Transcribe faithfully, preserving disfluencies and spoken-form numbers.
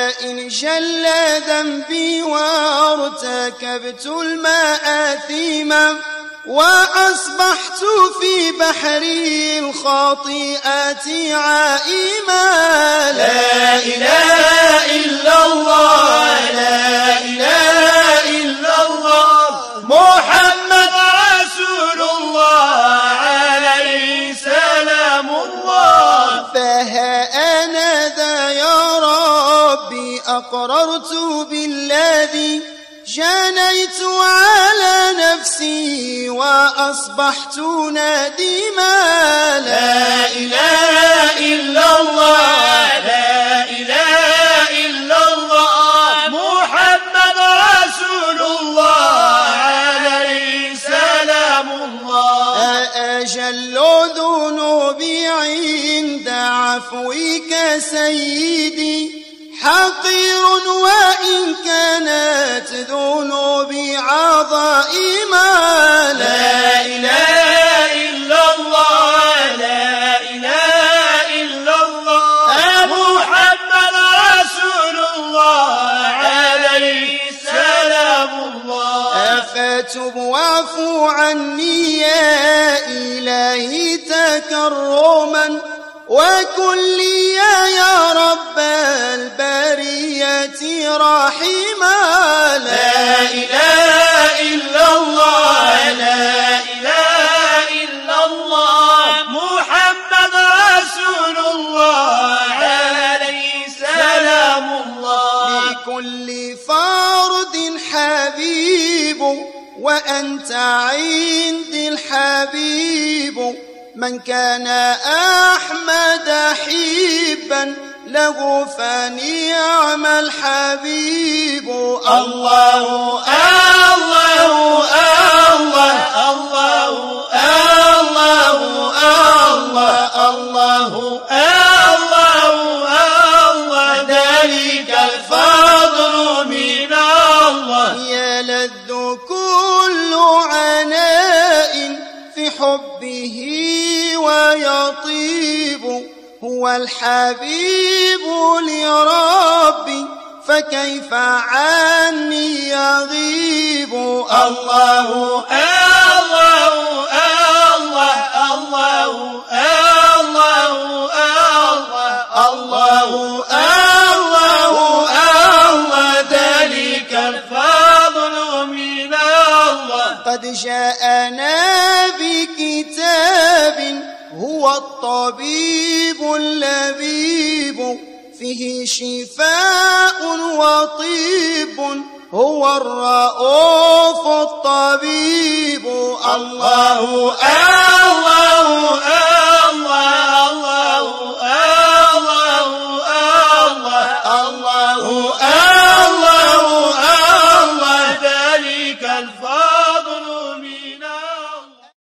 ولئن جل ذنبي وارتكبت المآثم وأصبحت في بحري الخاطئات عائما. لا إله إلا الله لا إله إلا الله محمد رسول الله عليه سلام الله. فها أنا ذا يا ربي أقررت بالذي جنيت على نفسي وأصبحت نادما. لا إله إلا الله لا إله إلا الله محمد رسول الله عليه سلام الله. أجل ذنوبي عند عفوك سيدي حقير وإن كانت ذنوبي عظائما. لا إله إلا الله لا إله إلا الله محمد رسول الله عليه سلام الله. فتب واعف عني يا إلهي تكرما وكن لي يا رب البرية رحيما. لا إله إلا الله لا إله إلا الله محمد رسول الله عليه سلام الله. لكل فرد حبيب وأنت عندي الحبيب من كان أحمد حبا له فنعم الحبيب. الله الله الله الله الله الله الله الله ذلك الفضل من الله. يلذ كل عناء في حبه ويطيب هو الحبيب لربي فكيف عني يغيب. الله الله الله الله الله الله الله الله ذلك الفضل من الله. قد جاءنا بكتاب هو الطبيب اللبيب فيه شفاء وطيب هو الرؤوف الطبيب. الله